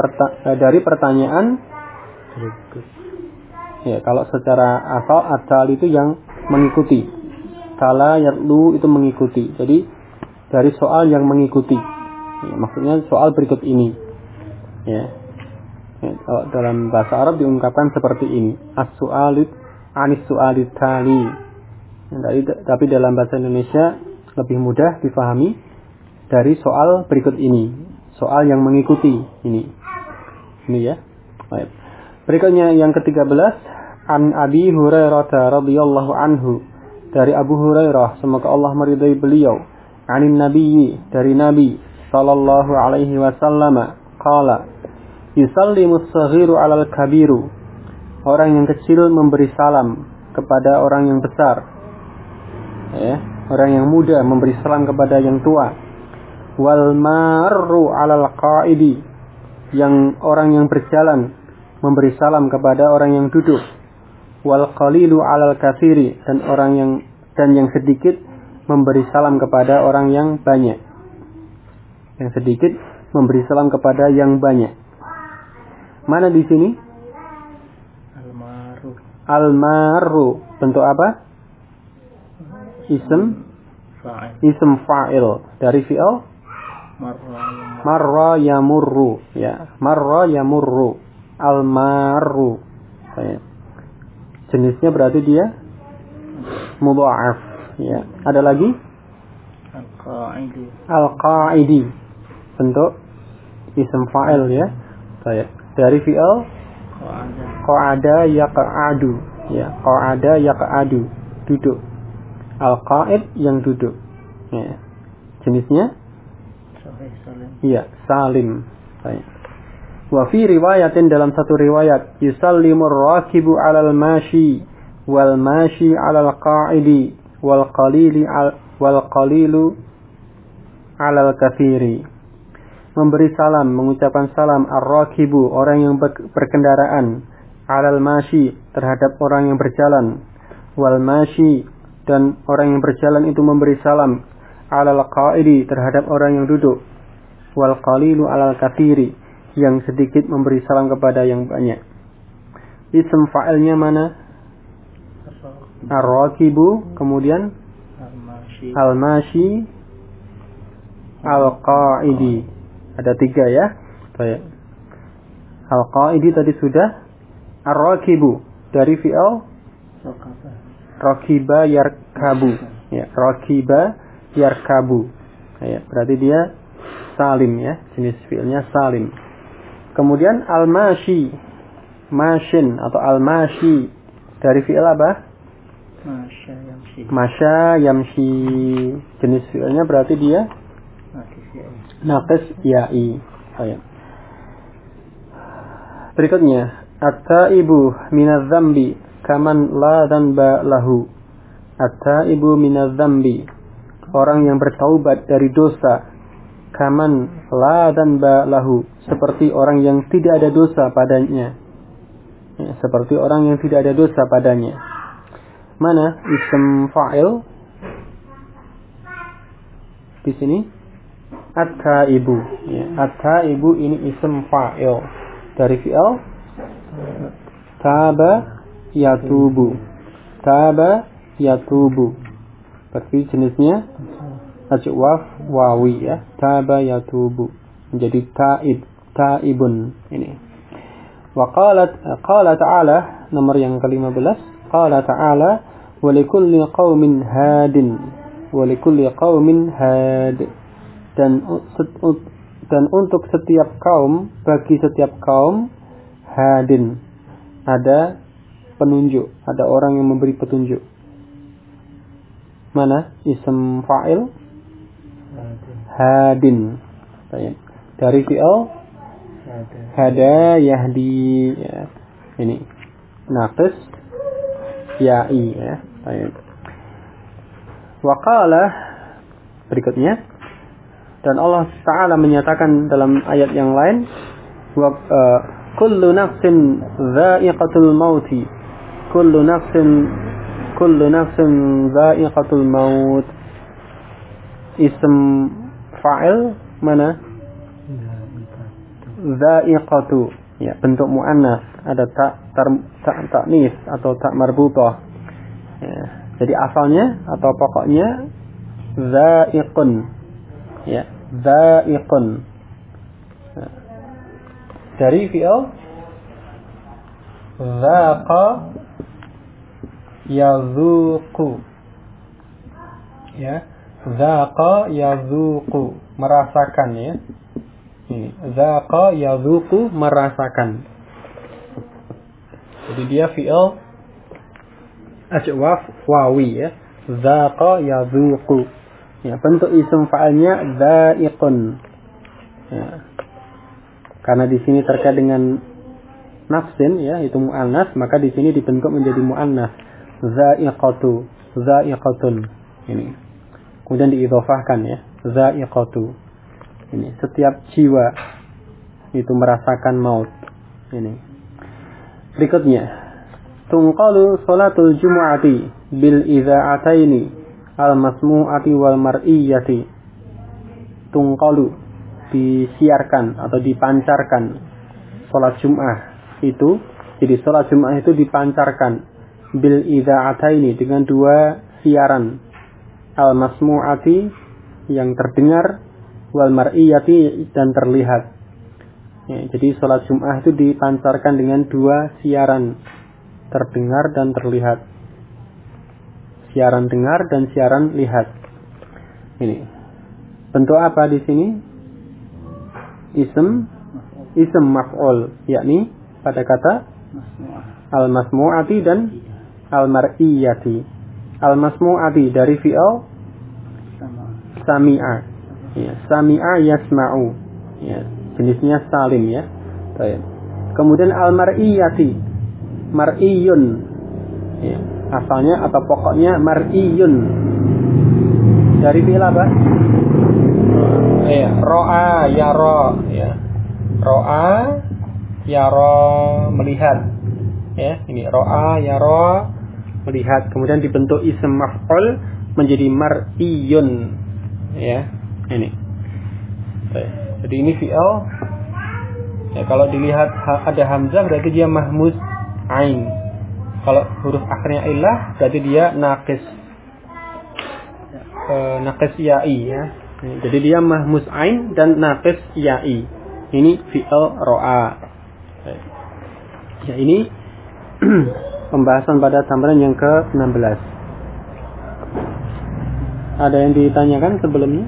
berikut. Ya, kalau secara asal at-tali itu yang mengikuti. Tala yatlu itu mengikuti. Jadi dari soal yang mengikuti. Ya, maksudnya soal berikut ini. Ya. Ya, kalau dalam bahasa Arab diungkapkan seperti ini. As-su'alit anis su'alit tali. Ya, tapi dalam bahasa Indonesia lebih mudah difahami dari soal berikut ini. Soal yang mengikuti ini. Ini ya. Baik. Berikutnya yang ke-13, An Abi Hurairah radhiyallahu anhu, dari Abu Hurairah semoga Allah meridai beliau, anin nabiyyi, dari Nabi sallallahu alaihi wasallam, qala yusallimu as-saghiru 'alal kabiru, orang yang kecil memberi salam kepada orang yang besar, ya, orang yang muda memberi salam kepada yang tua. Wal marru 'alal qa'idi, yang orang yang berjalan memberi salam kepada orang yang duduk. Wal qalilu 'alal katsiri, dan yang sedikit memberi salam kepada orang yang banyak. Yang sedikit memberi salam kepada yang banyak. Mana di sini? Al-maru bentuk apa? Ism fa'il dari fi'il marra yamurru, ya, marra yamurru, al-maru. Jenisnya berarti dia mudha'af, ya. Ada lagi? Al-qa'idi bentuk ism fa'il, ya. Dari fi'il qa'ada yaq'adu, ya, qa'ada yaq'adu, duduk. Al-qa'id yang duduk, ya. Jenisnya iya, salim. Wa fi riwayatin, dalam satu riwayat, yusallimur rakibu 'alal mashi wal mashi 'alal qa'idi wal qalilu 'alal katsiri. Memberi salam, mengucapkan salam ar-rakibu, orang yang berkendaraan, 'alal mashi, terhadap orang yang berjalan, wal mashi, dan orang yang berjalan itu memberi salam 'alal qa'idi, terhadap orang yang duduk, wal qalilu 'alal katsiri, yang sedikit memberi salam kepada yang banyak. Ism fa'ilnya mana? Ar-rakibu, kemudian al-mashi, al-qa'idi. Ada 3, ya. Baik. Al-qa'idi tadi sudah. Ar-rakibu dari fi'il rakiba yarkabu, ya, rakiba yarkabu, ya, berarti dia salim, ya, jenis fi'ilnya salim. Kemudian al-mashi, mashin atau al-mashi dari fi'il apa? Masya yamshi, jenis fi'ilnya berarti dia naqis ya'i. Berikutnya, at-taibu minadz-dzambi kaman la dzanba lahu. At-taibu minadz-dzambi, orang yang bertaubat dari dosa, kaman la dzanba lahu, seperti orang yang tidak ada dosa padanya, ya, seperti orang yang tidak ada dosa padanya. Mana ism fa'il di sini? At-taibu, ya, at-taibu ini ism fa'il dari fi'il taba yatubu, taba yatubu, berarti jenisnya ajwaf wawi, ya, taba yatubu, menjadi taibun ini. Wa qala ta'ala, nomor yang ke-15, qala ta'ala wa likulli qaumin hadin, wa likulli qaumin had, dan untuk setiap kaum, bagi setiap kaum, hadin, ada penunjuk, ada orang yang memberi petunjuk. Mana ism fa'il? Hadin. Dari fi'il hada yahdi, ya. Ini naqis ya'i, ya. Wa qala, berikutnya, dan Allah Ta'ala menyatakan dalam ayat yang lain, kullu nafsin dha'iqatul mauti, kullu nafsin dha'iqatul maut. Ism fa'il mana? Dha'iqatu, ya, bentuk muannas, ada ta'nis atau ta' marbutah, ya. Jadi asalnya atau pokoknya dha'iqun, ya, dha'iqun, ya. Dari fi'il dhaqa yadhuqu, ya, dhaqa yadhuqu, merasakan, ya. Ini dhaqa yadhuqu, merasakan. Jadi dia fi'il ajwaf wawi ya. Zaqa yadzuqu. Ya, bentuk isim fa'ilnya dha'iqun. Ya. Karena di sini terkait dengan nafsin ya, itu muannas, maka di sini dibentuk menjadi muannas. Dha'iqatu, dha'iqatun. Ini. Kemudian diidhofahkan ya, dha'iqatu. Ini, setiap jiwa itu merasakan maut. Ini. Berikutnya, tunqalu salatul jumu'ati bil idza'ataini al-masmu'ati wal mar'iyyati. Tungkalu, disiarkan atau dipancarkan salat Jum'ah itu. Jadi salat Jum'ah itu dipancarkan bil idza'ataini, dengan dua siaran, al-masmu'ati yang terdengar, wal mar'iyyati dan terlihat. Ya, jadi salat Jum'ah itu dipancarkan dengan dua siaran, terdengar dan terlihat. Siaran dengar dan siaran lihat. Ini. Bentuk apa di sini? Ism maf'ul, yakni pada kata al-masmu'ati dan al-mar'iyyati. Al-masmu'ati dari fi'il sami'a. Ya, sami'a yasma'u. Ya, jenisnya salim ya. Baik. Kemudian al-mar'iyyati, mar'iyun. Ya. Asalnya atau pokoknya mar'iyun dari fi'il apa? Ro'a yara ya. Ro'a yara melihat. Ya, ini ro'a yara melihat. Kemudian dibentuk ism maf'ul menjadi mar'iyun. Ya, ini. Jadi ini fi'il. Ya, kalau dilihat ada hamzah berarti dia mahmuz ain. Kalau huruf akhirnya illah berarti dia naqis ya'i ya. Jadi dia mahmuz ain dan naqis ya'i. Ini fi'il ro'a. Ya, ini pembahasan pada tambahan yang ke-16. Ada yang ditanyakan sebelumnya?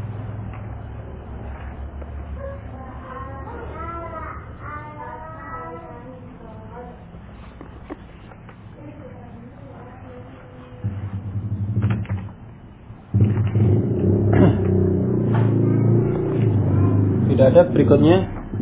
Tidak ada. Berikutnya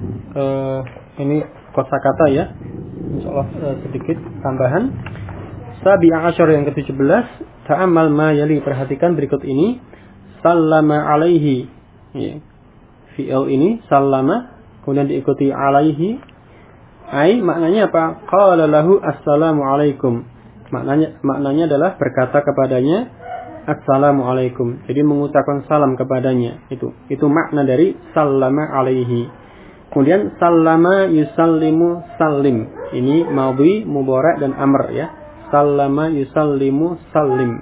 ini kosakata ya, insyaallah sedikit tambahan. Sabi'a asyar yang ke-17. Ta'ammal ma yali, perhatikan berikut ini. Sallama alaihi ya. Fi'il ini sallama, kemudian diikuti alaihi. Ai maknanya apa? Qala lahu assalamu alaikum. Maknanya adalah berkata kepadanya Assalamualaikum. Jadi mengucapkan salam kepadanya. Itu makna dari sallama alaihi. Kemudian sallama yusallimu sallim. Ini madhi, mudhari' dan amr ya. Sallama yusallimu sallim.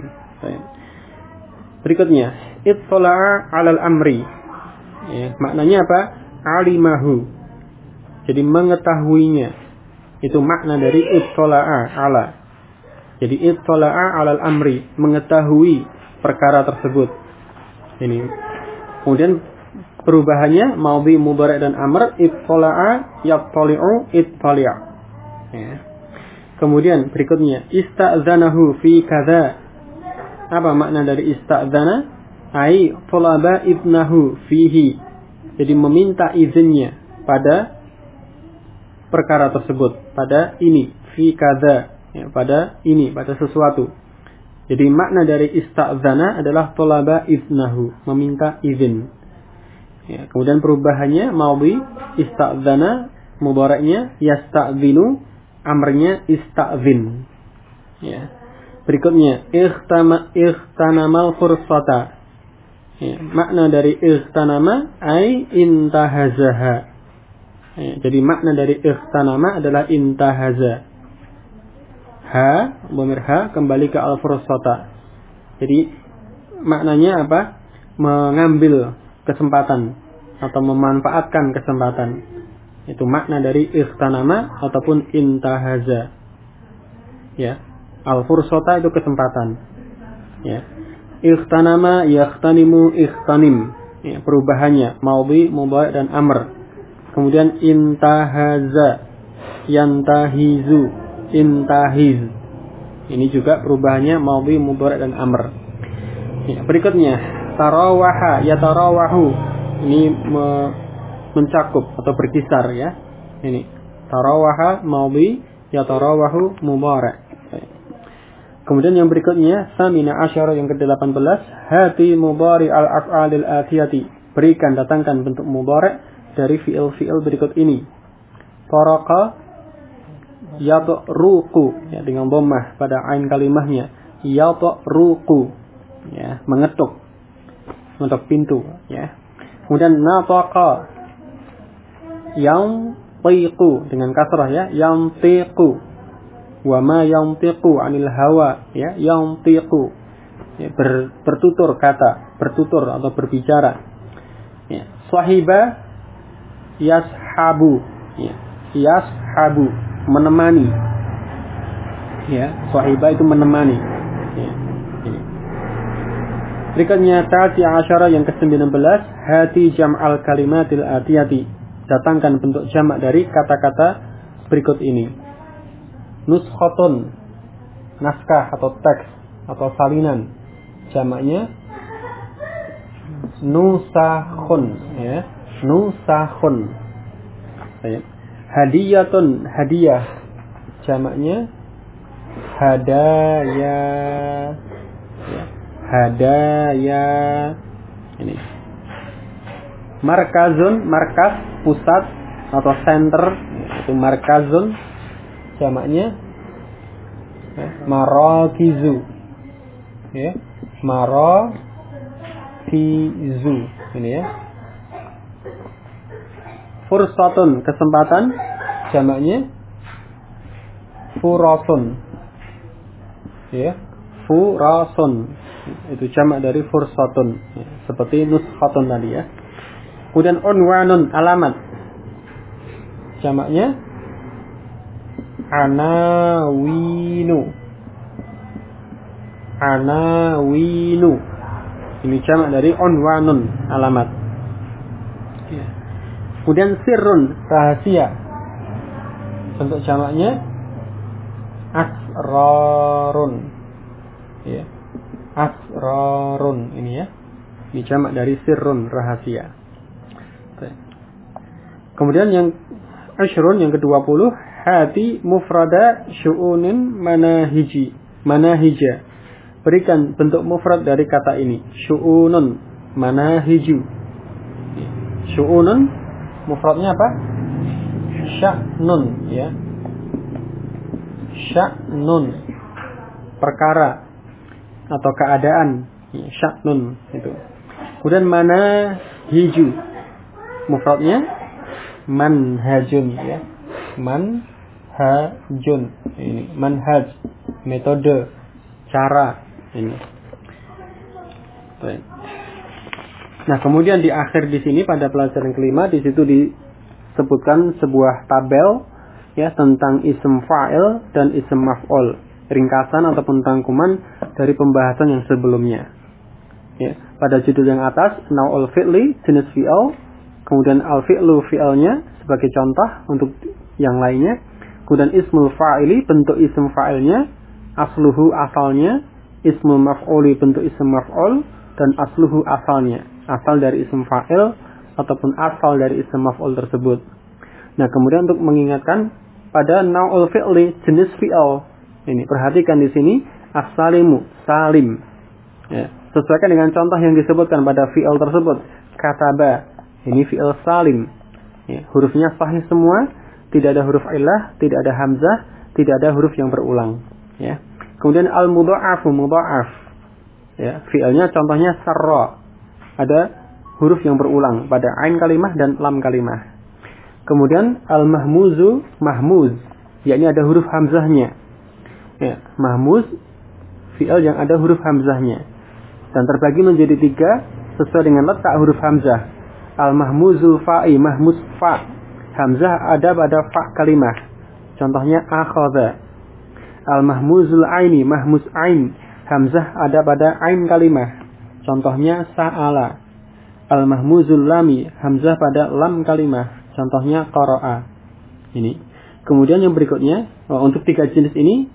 Berikutnya, ittala'a 'alal amri. Ya, maknanya apa? Alimahu. Jadi mengetahuinya. Itu makna dari ittala'a 'ala. Jadi ittala'a 'alal amri, mengetahui perkara tersebut. Ini. Kemudian perubahannya madhi, mudhari' dan amr. Ittala'a yattali'u ittali'. Ya. Kemudian berikutnya ista'dzanahu fi kadza. Apa makna dari ista'dzana? Ai talaba ibnahu fihi. Jadi meminta izinnya pada perkara tersebut, pada ini, fi kadza. Ya, pada ini, pada sesuatu. Jadi makna dari ista'dzana adalah talaba ibnahu, meminta izin. Ya, kemudian perubahannya madhi ista'dzana, mudhari'nya yasta'dzinu, amrnya ista'dzin. Ya. Berikutnya ikhtanamal fursata. Ya, makna dari ikhtanama ai intahazaha. Ya, jadi makna dari ikhtanama adalah intahaza. Ha, dhamir ha kembali ke al-fursata. Jadi maknanya apa? Mengambil kesempatan atau memanfaatkan kesempatan. Itu makna dari ikhtanama ataupun intahaza. Ya, al-fursata itu kesempatan. Ya. Ikhtanama yakhtanimu ikhtanim. Ya, perubahannya madhi, mudhari' dan amr. Kemudian intahaza yantahizu intahiz. Ini juga perubahannya madhi, mudhari dan amr. Ya, berikutnya tarawaha, yatarawahu. Ini mencakup atau berkisar ya. Ini tarawaha madhi, yatarawahu mudhari. Kemudian yang berikutnya samina asyara yang ke-18, hati mudhari al-af'alil atiyati. Berikan, datangkan bentuk mudhari dari fi'il-fi'il berikut ini. Taraqa yatruqu, ya, dengan dhammah pada ain kalimahnya. Yatruqu, ya, mengetuk, mengetuk pintu, ya. Kemudian nataqa yantiqu dengan kasrah, ya, yantiqu. Wa ma yantiqu 'anil hawa, ya, yantiqu, ya, bertutur kata, bertutur atau berbicara. Ya, sahiba yashabu, ya, yashabu, menemani. Ya, sahiba itu menemani. Ya, ini. Berikutnya ta'ati asyara yang ke-19, hati jam'al kalimatil atiyati. Datangkan bentuk jamak dari kata-kata berikut ini. Nuskhatun, naskah atau teks atau salinan, jamaknya nusakhun, ya, nusakhun. Hadiyatun, hadiah, jamaknya hadaya, ya, hadaya. Ini markazun, markas, pusat atau center, itu markazun, jamaknya marakizu, ya, marakizu, ini ya. Fursatun, kesempatan, jamaknya furasun, ya, furasun, itu jamak dari fursatun, ya, seperti nuskhatun tadi ya. Kemudian unwanun, alamat, jamaknya anawinu, anawinu, ini jamak dari unwanun, alamat. Ya. Kemudian sirrun, rahasia, bentuk jamaknya asrarun, ya, asrarun, ini ya, ini jamak dari sirrun, rahasia. Kemudian yang asyrun yang ke-20, hati mufrada syu'unin manahiji, manahija. Berikan bentuk mufrad dari kata ini, syu'unun, manahiju. Syu'unun mufradnya apa? Sya'nun, ya, sya'nun, perkara atau keadaan, ya, sya'nun itu. Kemudian manahiju mufradnya manhajun, ya, manhajun, ini manhaj, metode, cara, ini. Baik. Nah, kemudian di akhir di sini pada pelajaran kelima di situ disebutkan sebuah tabel, ya, tentang ism fa'il dan ism maf'ul, ringkasan ataupun tangkuman dari pembahasan yang sebelumnya. Ya, pada judul yang atas nau'ul fi'li, jenis fi'il. Kemudian al-fi'lu, fi'ilnya sebagai contoh untuk yang lainnya. Kemudian ismul fa'ili, bentuk ism fa'ilnya. Asluhu, asalnya. Ismul maf'uli, bentuk ism maf'ul. Dan asluhu, asalnya. Asal dari ism fa'il ataupun asal dari ism maf'ul tersebut. Nah, kemudian untuk mengingatkan pada nau'ul fi'li, jenis fi'il. Ini, perhatikan di sini as-salimu, salim. Ya, sesuaikan dengan contoh yang disebutkan pada fi'il tersebut. Kataba, ini fi'il salim, ya, hurufnya sahih semua, tidak ada huruf illah, tidak ada hamzah, tidak ada huruf yang berulang, ya. Kemudian al-mudha'afu, mudha'af, ya, fi'ilnya contohnya sarra, ada huruf yang berulang pada ain kalimah dan lam kalimah. Kemudian al-mahmuzu, mahmuz, yakni ada huruf hamzahnya, ya, mahmuz, fi'il yang ada huruf hamzahnya, dan terbagi menjadi 3 sesuai dengan letak huruf hamzah. Al-mahmuzul fa'i, mahmuz fa', hamzah ada pada fa' kalimah, contohnya akhadha. Al-mahmuzul aini, mahmuz ain, hamzah ada pada ain kalimah, contohnya sa'ala. Al-mahmuzul lami, hamzah pada lam kalimah, contohnya qara'a. Ini. Kemudian yang berikutnya, untuk 3 jenis ini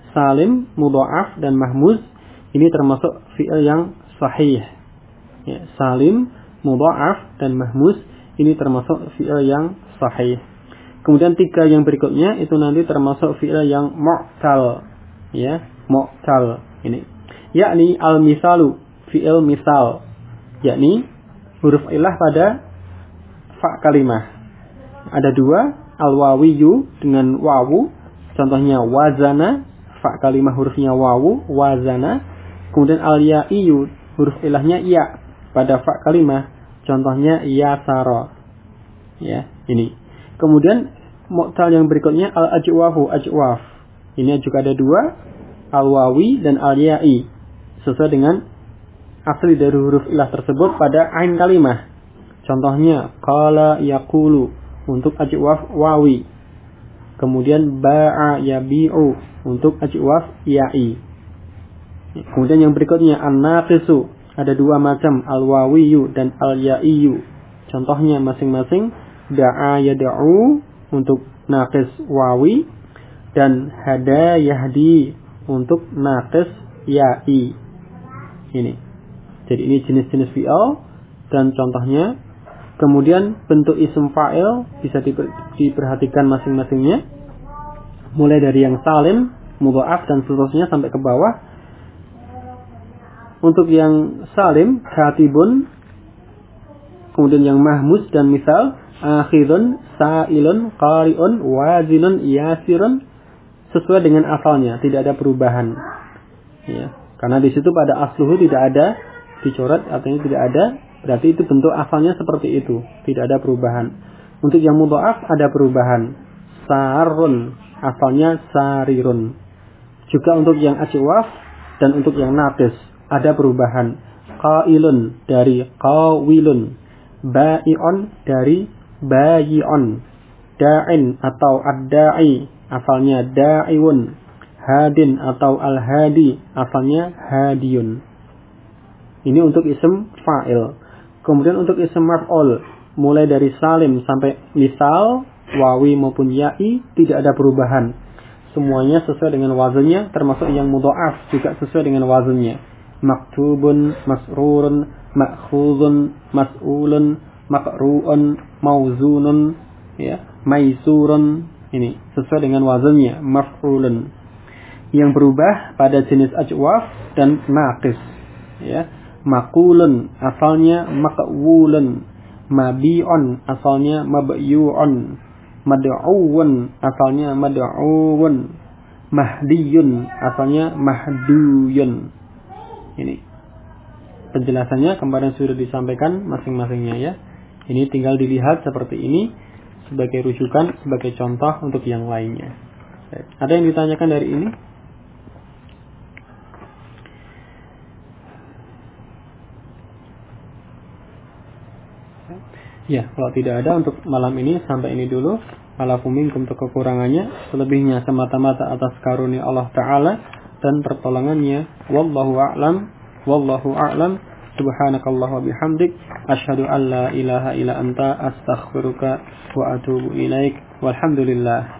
salim, mudha'af dan mahmuz ini termasuk fi'il yang sahih. Ya, salim, mudha'af dan mahmuz ini termasuk fi'il yang sahih. Kemudian 3 yang berikutnya itu nanti termasuk fi'il yang mu'tal. Ya, mu'tal ini. Yakni al-misalu, fi'il misal. Yakni huruf ilah pada fa kalimah. Ada 2, al-wawiyu dengan wawu. Contohnya wazana, fa kalimah hurufnya wawu, wazana. Kemudian al-ya'iyu, huruf ilahnya ya pada fa kalimah. Contohnya yasara. Ya, ini. Kemudian mu'tal yang berikutnya al-ajwafu, ajwaf. Ini juga ada 2, al-wawi dan al-ya'i. Sesuai dengan asli dari huruf ilah tersebut pada ain kalimah. Contohnya qala yaqulu untuk ajwaf wawi. Kemudian ba'a yabi'u untuk ajwaf ya'i. Kemudian yang berikutnya an-naqisu, ada 2 macam, al-wawiyu dan al-ya'iyu. Contohnya masing-masing da'a yada'u untuk naqis wawi dan hada yahdi untuk naqis ya'i. Ini. Jadi ini jenis-jenis fi'il dan contohnya. Kemudian bentuk isim fa'il bisa diperhatikan masing-masingnya. Mulai dari yang salim, mudha'af dan seterusnya sampai ke bawah. Untuk yang salim, katibun. Kemudian yang mahmuz dan misal, akhidun, sa'ilun, qari'un, wazinun, yasirun. Sesuai dengan asalnya, tidak ada perubahan. Ya, karena di situ pada asluhu tidak ada dicoret, artinya tidak ada. Berarti itu bentuk asalnya seperti itu, tidak ada perubahan. Untuk yang mudha'af ada perubahan. Sarun, asalnya sarirun. Juga untuk yang ajwaf dan untuk yang naqis ada perubahan. Qailun dari qawilun, ba'i'un dari bayi'un, da'in atau ad-da'i asalnya da'iwun, hadin atau al-hadi asalnya hadiyun. Ini untuk isim fa'il. Kemudian untuk isim maf'ul, mulai dari salim sampai misal, wawi maupun ya'i tidak ada perubahan. Semuanya sesuai dengan wazannya, termasuk yang mudha'af juga sesuai dengan wazannya. Maktubun, masrurun, ma'khudun, mas'ulun, maqru'un, mauzunun, ya, maisurun. Ini sesuai dengan wazannya, maf'ulun. Yang berubah pada jenis ajwaf dan naqis. Ya, maqulun asalnya maqwulun, mabi'un asalnya mabyu'un, mad'uun asalnya mad'uun, mahdiyun asalnya mahduyun. Ini penjelasannya kemarin sudah disampaikan masing-masingnya ya. Ini tinggal dilihat seperti ini sebagai rujukan, sebagai contoh untuk yang lainnya. Ada yang ditanyakan dari ini? Ya, kalau tidak ada untuk malam ini sampai ini dulu. Alafu minkum untuk kekurangannya, selebihnya semata-mata atas karunia Allah Ta'ala dan pertolongannya. Wallahu a'lam. Wallahu a'lam. Subhanakallah wa bihamdik. Ashhadu an la ilaha illa anta astaghfiruka wa atubu ilaik. Walhamdulillah.